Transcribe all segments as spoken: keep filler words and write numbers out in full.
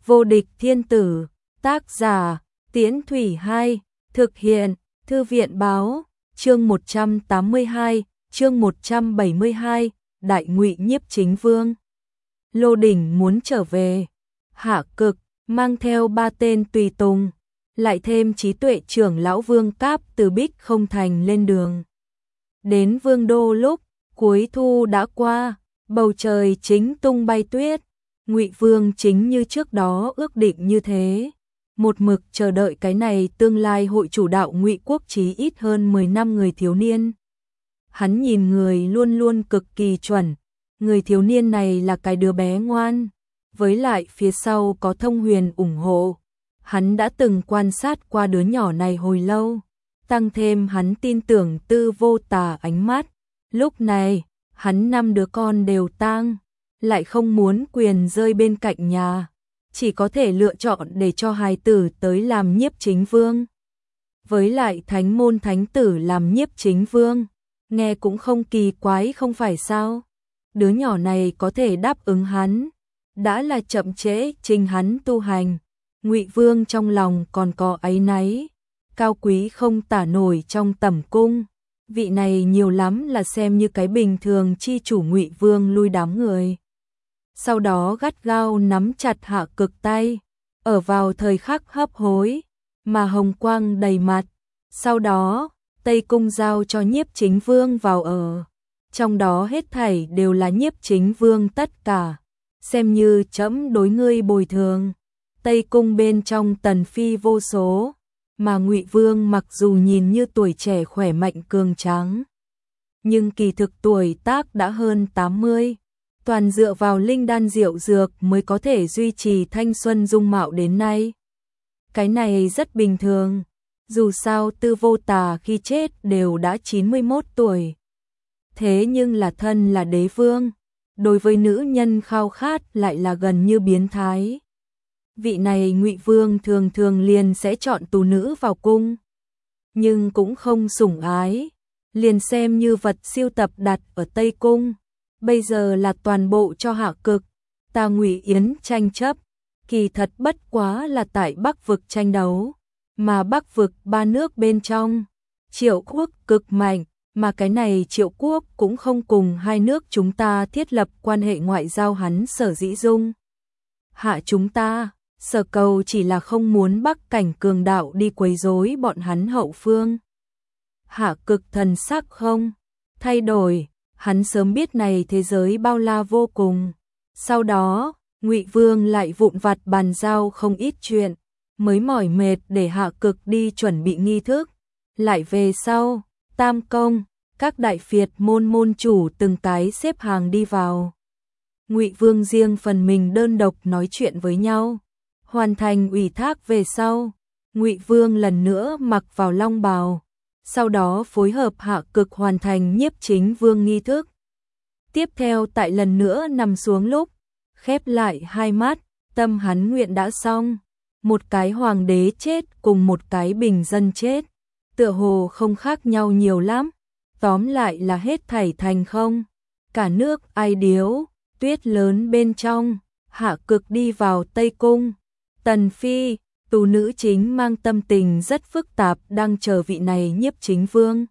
Vô địch thiên tử, tác giả, Tiễn Thủy hai, thực hiện, Thư viện báo, chương một trăm tám mươi hai, chương một trăm bảy mươi hai, Đại Ngụy Nhiếp Chính Vương. Lô Đỉnh muốn trở về, Hạ Cực mang theo ba tên tùy tùng, lại thêm trí tuệ trưởng lão Vương Cáp từ Bích Không Thành lên đường. Đến Vương Đô lúc cuối thu đã qua, bầu trời chính tung bay tuyết, Ngụy Vương chính như trước đó ước định như thế, một mực chờ đợi cái này tương lai hội chủ đạo Ngụy quốc chí ít hơn mười năm người thiếu niên. Hắn nhìn người luôn luôn cực kỳ chuẩn, người thiếu niên này là cái đứa bé ngoan, với lại phía sau có Thông Huyền ủng hộ. Hắn đã từng quan sát qua đứa nhỏ này hồi lâu, tăng thêm hắn tin tưởng Tư Vô Tà ánh mắt. Lúc này, hắn năm đứa con đều tang, lại không muốn quyền rơi bên cạnh nhà, chỉ có thể lựa chọn để cho hài tử tới làm nhiếp chính vương. Với lại thánh môn thánh tử làm nhiếp chính vương, nghe cũng không kỳ quái không phải sao? Đứa nhỏ này có thể đáp ứng hắn, đã là chậm trễ trình hắn tu hành. Ngụy Vương trong lòng còn có áy náy, cao quý không tả nổi trong tẩm cung. Vị này nhiều lắm là xem như cái bình thường chi chủ Ngụy Vương lui đám người. Sau đó gắt gao nắm chặt Hạ Cực tay, ở vào thời khắc hấp hối, mà hồng quang đầy mặt. Sau đó, Tây Cung giao cho nhiếp chính vương vào ở. Trong đó hết thảy đều là nhiếp chính vương tất cả, xem như trẫm đối ngươi bồi thường. Tây Cung bên trong tần phi vô số, mà Ngụy Vương mặc dù nhìn như tuổi trẻ khỏe mạnh cường tráng, nhưng kỳ thực tuổi tác đã hơn tám mươi, toàn dựa vào linh đan diệu dược mới có thể duy trì thanh xuân dung mạo đến nay. Cái này rất bình thường, dù sao Tư Vô Tà khi chết đều đã chín mươi mốt tuổi. Thế nhưng là thân là đế vương, đối với nữ nhân khao khát lại là gần như biến thái. Vị này Ngụy Vương thường thường liền sẽ chọn tú nữ vào cung, nhưng cũng không sủng ái, liền xem như vật siêu tập đặt ở Tây Cung. Bây giờ là toàn bộ cho Hạ Cực, ta Ngụy Yến tranh chấp, kỳ thật bất quá là tại Bắc vực tranh đấu, mà Bắc vực ba nước bên trong, Triệu quốc cực mạnh, mà cái này Triệu quốc cũng không cùng hai nước chúng ta thiết lập quan hệ ngoại giao, hắn sở dĩ dung hạ chúng ta, sở cầu chỉ là không muốn Bắc cảnh cường đạo đi quấy rối bọn hắn hậu phương. Hạ Cực thần sắc không thay đổi, hắn sớm biết này thế giới bao la vô cùng. Sau đó, Ngụy Vương lại vụn vặt bàn giao không ít chuyện, mới mỏi mệt để Hạ Cực đi chuẩn bị nghi thức. Lại về sau, Tam Công, các đại phiệt môn môn chủ từng cái xếp hàng đi vào. Ngụy Vương riêng phần mình đơn độc nói chuyện với nhau. Hoàn thành ủy thác về sau, Ngụy Vương lần nữa mặc vào long bào, sau đó phối hợp Hạ Cực hoàn thành nhiếp chính vương nghi thức. Tiếp theo tại lần nữa nằm xuống lúc, khép lại hai mắt, tâm hắn nguyện đã xong. Một cái hoàng đế chết cùng một cái bình dân chết, tựa hồ không khác nhau nhiều lắm. Tóm lại là hết thảy thành không. Cả nước ai điếu, tuyết lớn bên trong, Hạ Cực đi vào Tây Cung. Tần Phi, tú nữ chính mang tâm tình rất phức tạp đang chờ vị này nhiếp chính vương.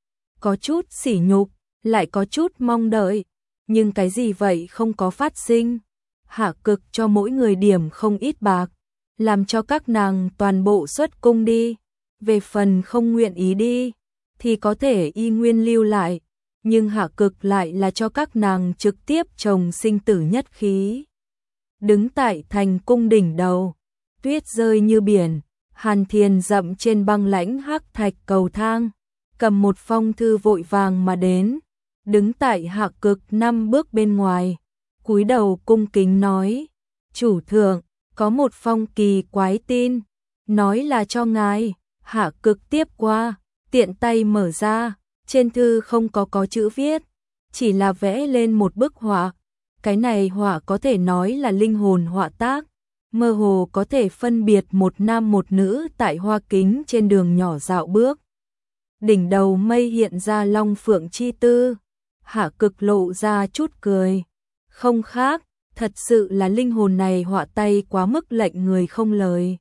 Có chút sỉ nhục, lại có chút mong đợi, nhưng cái gì vậy không có phát sinh. Hạ Cực cho mỗi người điểm không ít bạc, làm cho các nàng toàn bộ xuất cung đi. Về phần không nguyện ý đi, thì có thể y nguyên lưu lại, nhưng Hạ Cực lại là cho các nàng trực tiếp trồng sinh tử nhất khí. Đứng tại thành cung đỉnh đầu, tuyết rơi như biển, Hàn Thiền dậm trên băng lãnh hắc thạch cầu thang, cầm một phong thư vội vàng mà đến, đứng tại Hạ Cực năm bước bên ngoài, cúi đầu cung kính nói: "Chủ thượng, có một phong kỳ quái tin, nói là cho ngài." Hạ Cực tiếp qua, tiện tay mở ra, trên thư không có có chữ viết, chỉ là vẽ lên một bức họa. Cái này họa có thể nói là linh hồn họa tác, mơ hồ có thể phân biệt một nam một nữ tại hoa kính trên đường nhỏ dạo bước. Đỉnh đầu mây hiện ra long phượng chi tư, Hạ Cực lộ ra chút cười. Không khác, Thật sự là linh hồn này họa tay quá mức lệnh người không lời.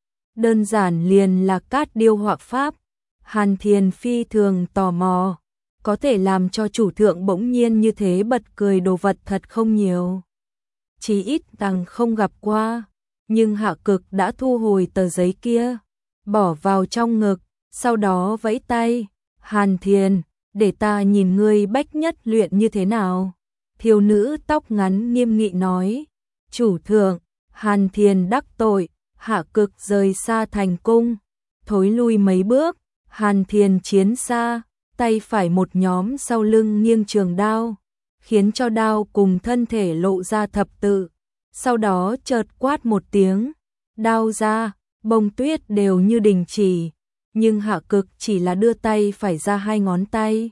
Đơn giản liền là cát điêu họa pháp. Hàn Thiền phi thường tò mò, có thể làm cho chủ thượng bỗng nhiên như thế bật cười đồ vật thật không nhiều. Chỉ ít rằng không gặp qua, nhưng Hạ Cực đã thu hồi tờ giấy kia, bỏ vào trong ngực, sau đó vẫy tay, Hàn Thiền, để ta nhìn ngươi bách nhất luyện như thế nào. Thiếu nữ tóc ngắn nghiêm nghị nói, chủ thượng. Hàn Thiền đắc tội, Hạ Cực rời xa thành cung, thối lui mấy bước. Hàn Thiền chiến xa, tay phải một nhóm sau lưng nghiêng trường đao, khiến cho đao cùng thân thể lộ ra thập tự. Sau đó chợt quát một tiếng, đao ra, bông tuyết đều như đình chỉ, nhưng Hạ Cực chỉ là đưa tay phải ra hai ngón tay.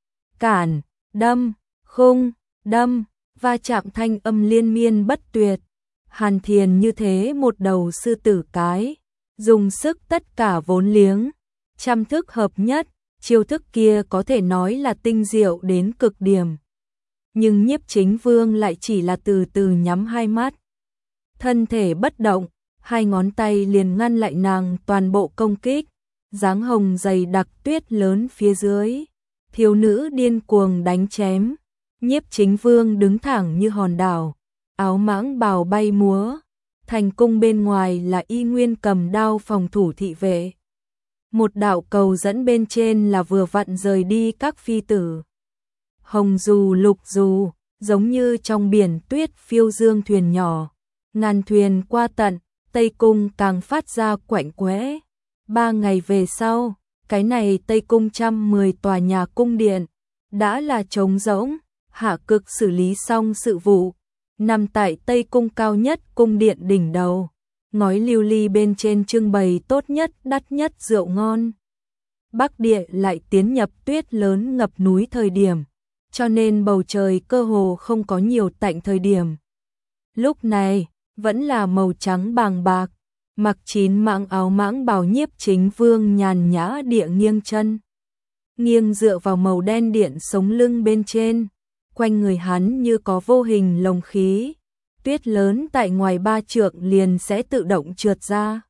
Cản, đâm, khung, đâm, va chạm thanh âm liên miên bất tuyệt. Hàn Thiền như thế một đầu sư tử cái, dùng sức tất cả vốn liếng, trăm thức hợp nhất, chiêu thức kia có thể nói là tinh diệu đến cực điểm. Nhưng Nhiếp Chính Vương lại chỉ là từ từ nhắm hai mắt, thân thể bất động, hai ngón tay liền ngăn lại nàng toàn bộ công kích. Dáng hồng dày đặc tuyết lớn phía dưới, thiếu nữ điên cuồng đánh chém. Nhiếp Chính Vương đứng thẳng như hòn đảo, áo mãng bào bay múa. Thành cung bên ngoài là Y Nguyên cầm đao phòng thủ thị vệ. Một đạo cầu dẫn bên trên là vừa vặn rời đi các phi tử. Hồng dù lục dù, giống như trong biển tuyết phiêu dương thuyền nhỏ. Ngàn thuyền qua tận, Tây Cung càng phát ra quạnh quẽ. Ba ngày về sau, cái này Tây Cung trăm mười tòa nhà cung điện, đã là trống rỗng. Hạ Cực xử lý xong sự vụ, nằm tại Tây Cung cao nhất cung điện đỉnh đầu. Ngói lưu ly bên trên trưng bày tốt nhất đắt nhất rượu ngon. Bắc địa lại tiến nhập tuyết lớn ngập núi thời điểm, cho nên bầu trời cơ hồ không có nhiều tạnh thời điểm. Lúc này, vẫn là màu trắng bàng bạc, mặc chín mãng áo mãng bào Nhiếp Chính Vương nhàn nhã địa nghiêng chân. Nghiêng dựa vào màu đen điện sống lưng bên trên, quanh người hắn như có vô hình lồng khí. Tuyết lớn tại ngoài ba trượng liền sẽ tự động trượt ra.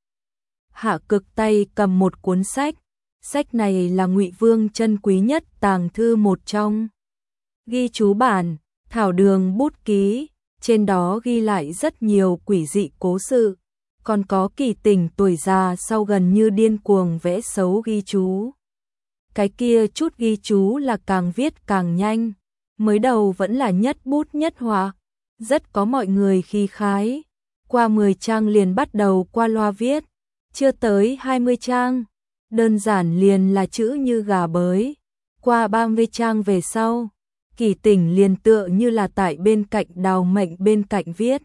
Hạ Cực tay cầm một cuốn sách, sách này là Ngụy Vương chân quý nhất tàng thư một trong. Ghi chú bản, thảo đường bút ký, trên đó ghi lại rất nhiều quỷ dị cố sự, còn có Kỳ Tình tuổi già sau gần như điên cuồng vẽ xấu ghi chú. Cái kia chút ghi chú là càng viết càng nhanh, mới đầu vẫn là nhất bút nhất họa. Rất có mọi người khi khái, qua mười trang liền bắt đầu qua loa viết, chưa tới hai mươi trang, đơn giản liền là chữ như gà bới. Qua ba mươi trang về sau, Kỳ Tình liền tựa như là tại bên cạnh đào mệnh bên cạnh viết.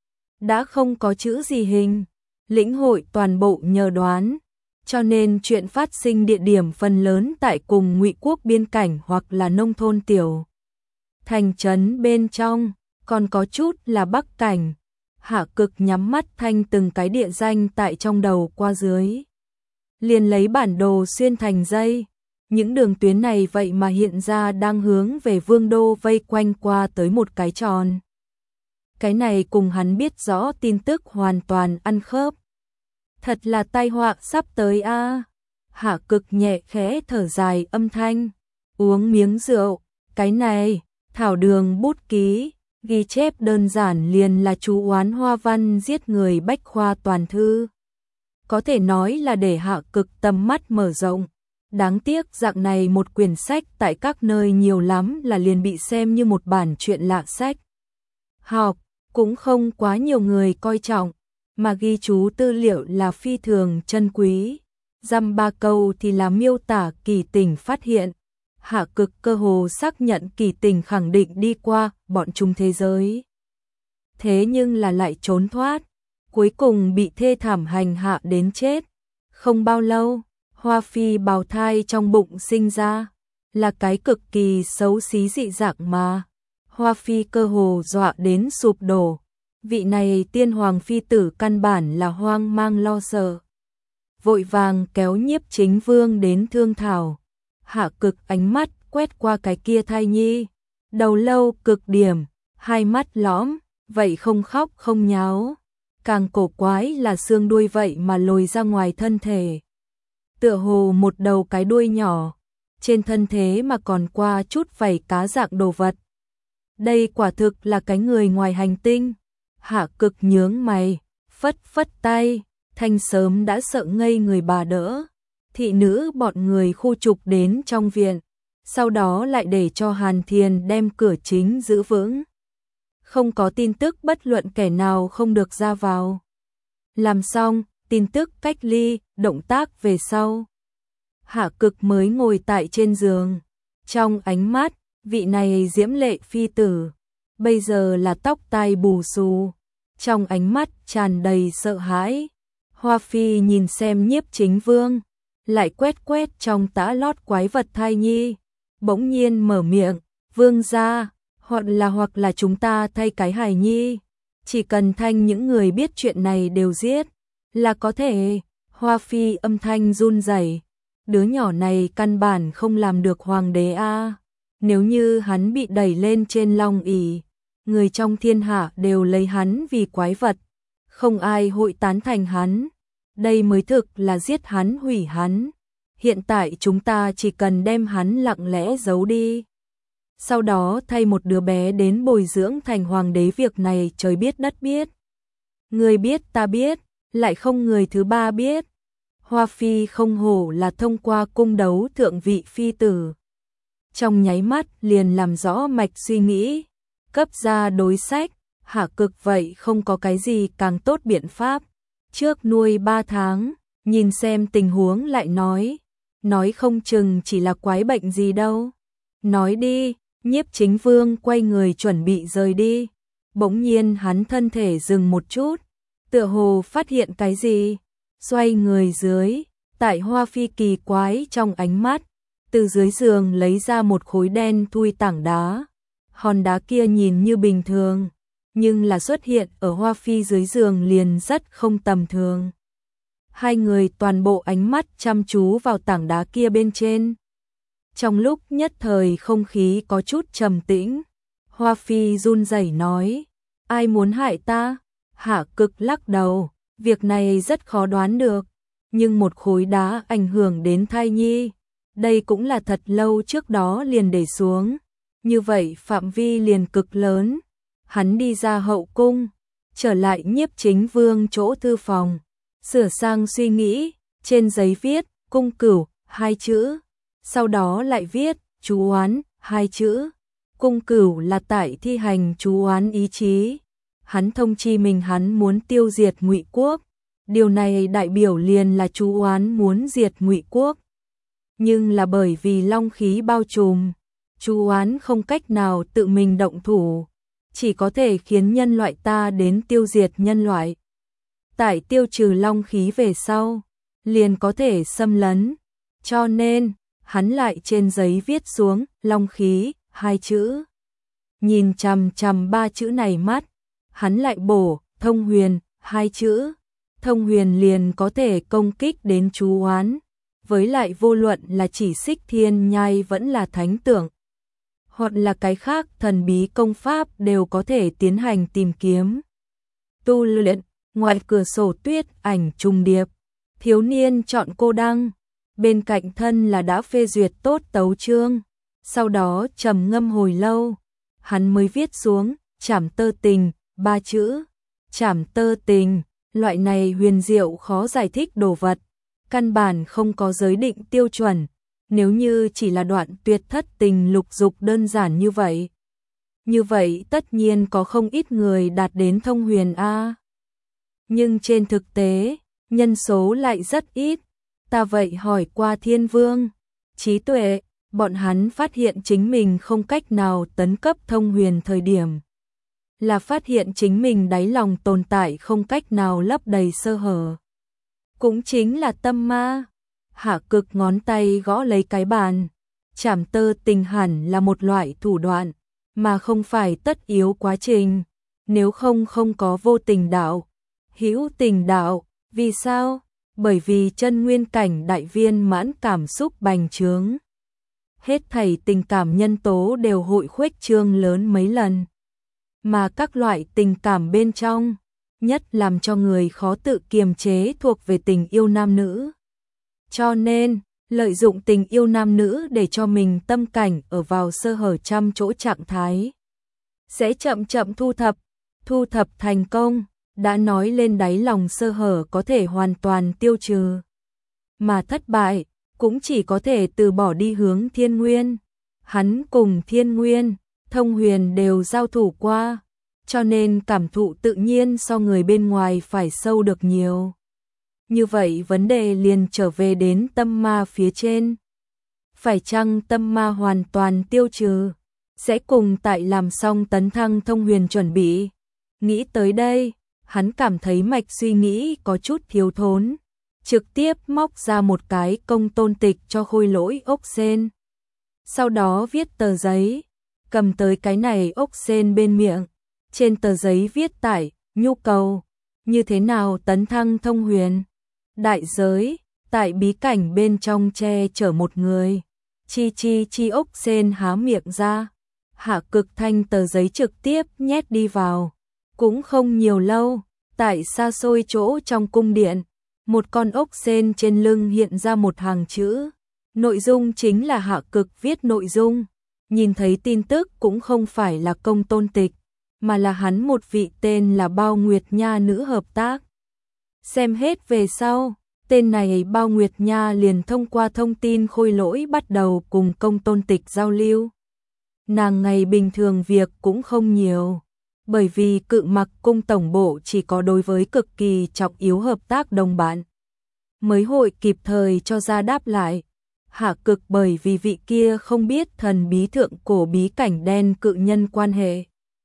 Đã không có chữ gì hình, lĩnh hội toàn bộ nhờ đoán, cho nên chuyện phát sinh địa điểm phần lớn tại cùng Ngụy quốc biên cảnh hoặc là nông thôn tiểu thành trấn bên trong. Còn có chút là Bắc cảnh. Hạ Cực nhắm mắt thanh từng cái địa danh tại trong đầu qua dưới, liền lấy bản đồ xuyên thành dây. Những đường tuyến này vậy mà hiện ra đang hướng về vương đô vây quanh qua tới một cái tròn. Cái này cùng hắn biết rõ tin tức hoàn toàn ăn khớp. Thật là tai họa sắp tới a. À. Hạ Cực nhẹ khẽ thở dài âm thanh, uống miếng rượu. Cái này, thảo đường bút ký, ghi chép đơn giản liền là chú oán hoa văn giết người bách khoa toàn thư. Có thể nói là để Hạ Cực tầm mắt mở rộng. Đáng tiếc dạng này một quyển sách tại các nơi nhiều lắm là liền bị xem như một bản chuyện lạ sách. Học, cũng không quá nhiều người coi trọng, mà ghi chú tư liệu là phi thường chân quý. Dăm ba câu thì là miêu tả Kỳ Tình phát hiện. Hạ Cực cơ hồ xác nhận Kỳ Tình khẳng định đi qua bọn chúng thế giới. Thế nhưng là lại trốn thoát, cuối cùng bị thê thảm hành hạ đến chết. Không bao lâu, Hoa Phi bào thai trong bụng sinh ra, là cái cực kỳ xấu xí dị dạng mà. Hoa Phi cơ hồ dọa đến sụp đổ. Vị này tiên hoàng phi tử căn bản là hoang mang lo sợ. Vội vàng kéo Nhiếp Chính Vương đến thương thảo. Hạ Cực ánh mắt quét qua cái kia thai nhi, đầu lâu cực điểm, hai mắt lõm, vậy không khóc không nháo. Càng cổ quái là xương đuôi vậy mà lồi ra ngoài thân thể. Tựa hồ một đầu cái đuôi nhỏ, trên thân thế mà còn qua chút vảy cá dạng đồ vật. Đây quả thực là cái người ngoài hành tinh. Hạ Cực nhướng mày, phất phất tay, Thanh sớm đã sợ ngây người bà đỡ. Thị nữ bọn người khu trục đến trong viện, sau đó lại để cho Hàn Thiền đem cửa chính giữ vững. Không có tin tức bất luận kẻ nào không được ra vào. Làm xong, tin tức cách ly, động tác về sau. Hạ Cực mới ngồi tại trên giường. Trong ánh mắt, vị này diễm lệ phi tử, bây giờ là tóc tai bù xù. Trong ánh mắt tràn đầy sợ hãi. Hoa Phi nhìn xem Nhiếp Chính Vương, lại quét quét trong tã lót quái vật thai nhi. Bỗng nhiên mở miệng, Vương gia, hoặc là hoặc là chúng ta thay cái hài nhi. Chỉ cần thanh những người biết chuyện này đều giết, là có thể. Hoa Phi âm thanh run rẩy. Đứa nhỏ này căn bản không làm được hoàng đế a. Nếu như hắn bị đẩy lên trên long ỷ, người trong thiên hạ đều lấy hắn vì quái vật, không ai hội tán thành hắn. Đây mới thực là giết hắn hủy hắn. Hiện tại chúng ta chỉ cần đem hắn lặng lẽ giấu đi, sau đó thay một đứa bé đến bồi dưỡng thành hoàng đế, việc này trời biết đất biết. Người biết ta biết, lại không người thứ ba biết. Hoa Phi không hổ là thông qua cung đấu thượng vị phi tử. Trong nháy mắt liền làm rõ mạch suy nghĩ, cấp ra đối sách. Hạ Cực vậy không có cái gì càng tốt biện pháp. Trước nuôi ba tháng, nhìn xem tình huống lại nói. Nói không chừng chỉ là quái bệnh gì đâu. Nói đi. Nhiếp Chính Vương quay người chuẩn bị rời đi. Bỗng nhiên hắn thân thể dừng một chút, tựa hồ phát hiện cái gì. Xoay người dưới, tại Hoa Phi kỳ quái trong ánh mắt, từ dưới giường lấy ra một khối đen thui tảng đá. Hòn đá kia nhìn như bình thường, nhưng là xuất hiện ở Hoa Phi dưới giường liền rất không tầm thường. Hai người toàn bộ ánh mắt chăm chú vào tảng đá kia bên trên. Trong lúc nhất thời không khí có chút trầm tĩnh, Hoa Phi run rẩy nói, ai muốn hại ta? Hạ Cực lắc đầu, việc này rất khó đoán được, nhưng một khối đá ảnh hưởng đến thai nhi, đây cũng là thật lâu trước đó liền để xuống, như vậy phạm vi liền cực lớn. Hắn đi ra hậu cung, trở lại Nhiếp Chính Vương chỗ thư phòng, sửa sang suy nghĩ, trên giấy viết cung cửu hai chữ, sau đó lại viết chú oán hai chữ. Cung cửu là tại thi hành chú oán ý chí. Hắn thông chi mình hắn muốn tiêu diệt Ngụy quốc, điều này đại biểu liền là chú oán muốn diệt Ngụy quốc. Nhưng là bởi vì long khí bao trùm, chú oán không cách nào tự mình động thủ, chỉ có thể khiến nhân loại ta đến tiêu diệt nhân loại. Tại tiêu trừ long khí về sau, liền có thể xâm lấn, cho nên hắn lại trên giấy viết xuống long khí hai chữ. Nhìn chằm chằm ba chữ này mắt, hắn lại bổ thông huyền hai chữ. Thông huyền liền có thể công kích đến chú oán, với lại vô luận là chỉ xích thiên nhai vẫn là thánh tưởng, hoặc là cái khác thần bí công pháp đều có thể tiến hành tìm kiếm. Tu luyện, ngoài cửa sổ tuyết ảnh trùng điệp, thiếu niên chọn cô đăng, bên cạnh thân là đã phê duyệt tốt tấu chương, sau đó trầm ngâm hồi lâu, hắn mới viết xuống trảm tơ tình ba chữ. Trảm tơ tình, loại này huyền diệu khó giải thích đồ vật, căn bản không có giới định tiêu chuẩn. Nếu như chỉ là đoạn tuyệt thất tình lục dục đơn giản như vậy, như vậy tất nhiên có không ít người đạt đến thông huyền A. Nhưng trên thực tế, nhân số lại rất ít. Ta vậy hỏi qua Thiên Vương, Trí Tuệ, bọn hắn phát hiện chính mình không cách nào tấn cấp thông huyền thời điểm, là phát hiện chính mình đáy lòng tồn tại không cách nào lấp đầy sơ hở. Cũng chính là tâm ma. Hạ Cực ngón tay gõ lấy cái bàn. Trảm tơ tình hẳn là một loại thủ đoạn, mà không phải tất yếu quá trình. Nếu không không có vô tình đạo, hữu tình đạo. Vì sao? Bởi vì chân nguyên cảnh đại viên mãn cảm xúc bành trướng, hết thảy tình cảm nhân tố đều hội khuếch trương lớn mấy lần. mà các loại tình cảm bên trong, nhất làm cho người khó tự kiềm chế thuộc về tình yêu nam nữ. Cho nên, lợi dụng tình yêu nam nữ để cho mình tâm cảnh ở vào sơ hở trăm chỗ trạng thái. Sẽ chậm chậm thu thập, thu thập thành công, đã nói lên đáy lòng sơ hở có thể hoàn toàn tiêu trừ. Mà thất bại, cũng chỉ có thể từ bỏ đi hướng Thiên Nguyên. Hắn cùng Thiên Nguyên, Thông Huyền đều giao thủ qua, cho nên cảm thụ tự nhiên so người bên ngoài phải sâu được nhiều. Như vậy vấn đề liền trở về đến tâm ma phía trên. Phải chăng tâm ma hoàn toàn tiêu trừ, sẽ cùng tại làm xong tấn thăng Thông Huyền chuẩn bị. Nghĩ tới đây, hắn cảm thấy mạch suy nghĩ có chút thiếu thốn, trực tiếp móc ra một cái công tôn tịch cho Khôi Lỗi ốc sên. Sau đó viết tờ giấy, cầm tới cái này ốc sên bên miệng, trên tờ giấy viết tải, nhu cầu, như thế nào tấn thăng Thông Huyền. Đại giới, tại bí cảnh bên trong che chở một người. Chi chi chi ốc sên há miệng ra, Hạ Cực Thanh tờ giấy trực tiếp nhét đi vào. Cũng không nhiều lâu, tại xa xôi chỗ trong cung điện, một con ốc sên trên lưng hiện ra một hàng chữ. Nội dung chính là Hạ Cực viết nội dung. Nhìn thấy tin tức cũng không phải là công tôn tịch, mà là hắn một vị tên là Bao Nguyệt Nha nữ hợp tác. Xem hết về sau, tên này Bao Nguyệt Nha liền thông qua thông tin Khôi Lỗi bắt đầu cùng công tôn tịch giao lưu. Nàng ngày bình thường việc cũng không nhiều, bởi vì Cự Mặc cung tổng bộ chỉ có đối với cực kỳ trọng yếu hợp tác đồng bạn mới hội kịp thời cho ra đáp lại. Hạ Cực bởi vì vị kia không biết thần bí thượng cổ bí cảnh đen cự nhân quan hệ.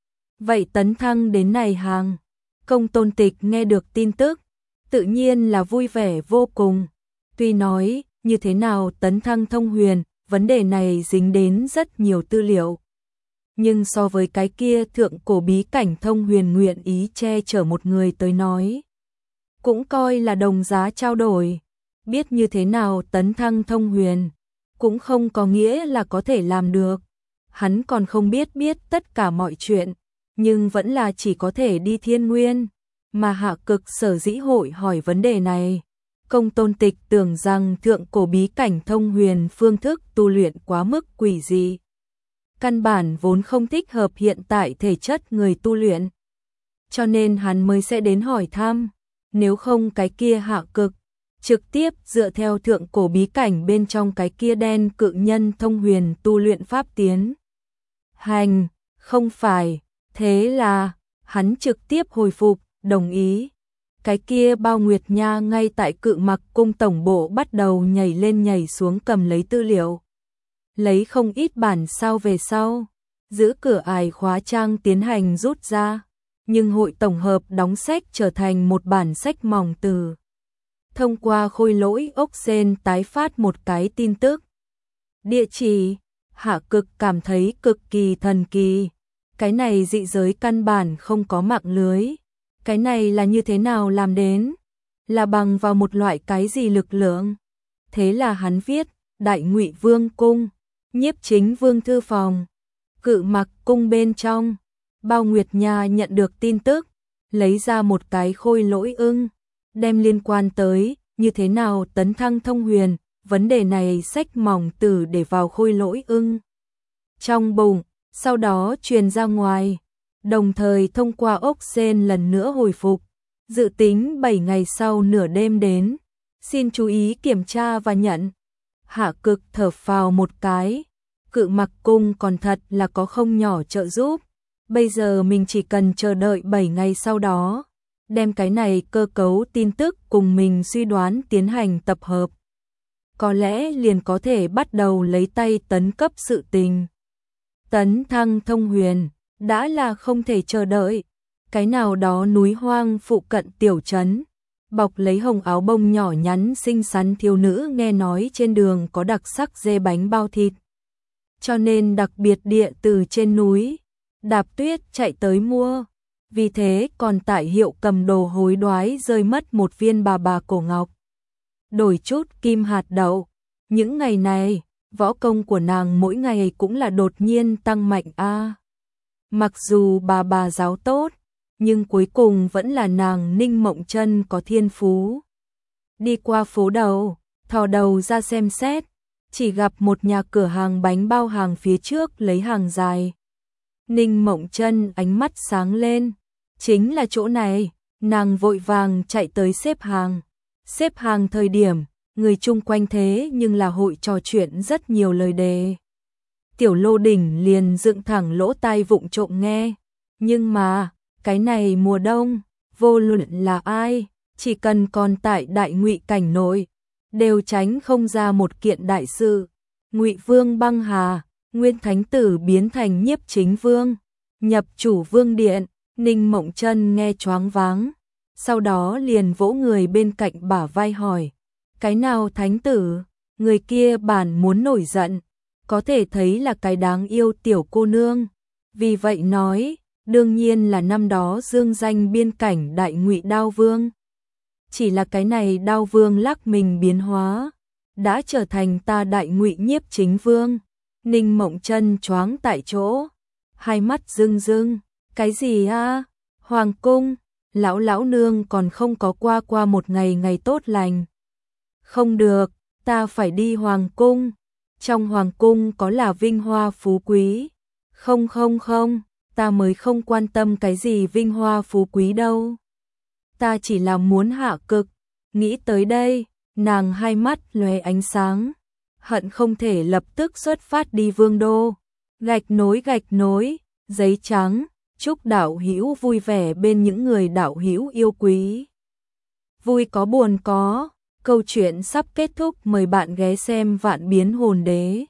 Vậy tấn thăng đến này hàng, công tôn tịch nghe được tin tức, tự nhiên là vui vẻ vô cùng. Tuy nói, như thế nào tấn thăng Thông Huyền, vấn đề này dính đến rất nhiều tư liệu. Nhưng so với cái kia thượng cổ bí cảnh Thông Huyền nguyện ý che chở một người tới nói, cũng coi là đồng giá trao đổi. Biết như thế nào tấn thăng Thông Huyền, cũng không có nghĩa là có thể làm được. Hắn còn không biết biết tất cả mọi chuyện, nhưng vẫn là chỉ có thể đi Thiên Nguyên. Mà Hạ Cực sở dĩ hội hỏi vấn đề này, công tôn tịch tưởng rằng thượng cổ bí cảnh Thông Huyền phương thức tu luyện quá mức quỷ dị. Căn bản vốn không thích hợp hiện tại thể chất người tu luyện. Cho nên hắn mới sẽ đến hỏi thăm, nếu không cái kia Hạ Cực trực tiếp dựa theo thượng cổ bí cảnh bên trong cái kia đen cự nhân Thông Huyền tu luyện pháp tiến hành, không phải. Thế là, hắn trực tiếp hồi phục, đồng ý. Cái kia Bao Nguyệt Nha ngay tại Cự Mặc cung tổng bộ bắt đầu nhảy lên nhảy xuống cầm lấy tư liệu. Lấy không ít bản sao về sau, giữ cửa ải khóa trang tiến hành rút ra, nhưng hội tổng hợp đóng sách trở thành một bản sách mỏng từ. Thông qua Khôi Lỗi ốc sên tái phát một cái tin tức. Địa chỉ, Hạ Cực cảm thấy cực kỳ thần kỳ. Cái này dị giới căn bản không có mạng lưới. Cái này là như thế nào làm đến? Là bằng vào một loại cái gì lực lượng? Thế là hắn viết, Đại Ngụy Vương cung, Nhiếp Chính Vương thư phòng, Cự Mặc cung bên trong. Bao Nguyệt Nha nhận được tin tức, lấy ra một cái Khôi Lỗi ưng, đem liên quan tới như thế nào tấn thăng Thông Huyền, vấn đề này sách mỏng từ để vào Khôi Lỗi ưng trong bụng, sau đó truyền ra ngoài, đồng thời thông qua ốc sên lần nữa hồi phục, dự tính bảy ngày sau nửa đêm đến, xin chú ý kiểm tra và nhận. Hạ Cực thở phào một cái, Cự Mặc cung còn thật là có không nhỏ trợ giúp, bây giờ mình chỉ cần chờ đợi bảy ngày sau đó, đem cái này cơ cấu tin tức cùng mình suy đoán tiến hành tập hợp. Có lẽ liền có thể bắt đầu lấy tay tấn cấp sự tình. Tấn thăng Thông Huyền, đã là không thể chờ đợi. Cái nào đó núi hoang phụ cận tiểu trấn, bọc lấy hồng áo bông nhỏ nhắn xinh xắn thiếu nữ nghe nói trên đường có đặc sắc dê bánh bao thịt. Cho nên đặc biệt địa từ trên núi, đạp tuyết chạy tới mua. Vì thế còn tại hiệu cầm đồ hối đoái rơi mất một viên bà bà cổ ngọc. Đổi chút kim hạt đậu. Những ngày này, võ công của nàng mỗi ngày cũng là đột nhiên tăng mạnh a. Mặc dù bà bà giáo tốt, nhưng cuối cùng vẫn là nàng Ninh Mộng Chân có thiên phú. Đi qua phố đầu, thò đầu ra xem xét, chỉ gặp một nhà cửa hàng bánh bao hàng phía trước lấy hàng dài. Ninh Mộng Chân ánh mắt sáng lên, chính là chỗ này, nàng vội vàng chạy tới xếp hàng. Xếp hàng thời điểm, người chung quanh thế nhưng là hội trò chuyện rất nhiều lời đề. Tiểu Lô Đỉnh liền dựng thẳng lỗ tai vụng trộm nghe, nhưng mà, cái này mùa đông, vô luận là ai, chỉ cần còn tại Đại Ngụy cảnh nội, đều tránh không ra một kiện đại sự. Ngụy Vương băng hà, Nguyên Thánh Tử biến thành Nhiếp Chính Vương, nhập chủ vương điện. Ninh Mộng Chân nghe choáng váng, sau đó liền vỗ người bên cạnh bả vai hỏi, cái nào thánh tử? Người kia bản muốn nổi giận, có thể thấy là cái đáng yêu tiểu cô nương, vì vậy nói, đương nhiên là năm đó dương danh biên cảnh Đại Ngụy Đao Vương. Chỉ là cái này Đao Vương lắc mình biến hóa, đã trở thành ta Đại Ngụy Nhiếp Chính Vương. Ninh Mộng Chân choáng tại chỗ, hai mắt rưng rưng, cái gì a? Hoàng cung, lão lão nương còn không có qua qua một ngày ngày tốt lành. Không được, ta phải đi hoàng cung. Trong hoàng cung có là vinh hoa phú quý. Không không không, ta mới không quan tâm cái gì vinh hoa phú quý đâu. Ta chỉ là muốn hạ cực. Nghĩ tới đây, nàng hai mắt lóe ánh sáng, hận không thể lập tức xuất phát đi vương đô. Gạch nối gạch nối, giấy trắng, chúc đạo hữu vui vẻ bên những người đạo hữu yêu quý. Vui có buồn có, câu chuyện sắp kết thúc, mời bạn ghé xem Vạn Biến Hồn Đế.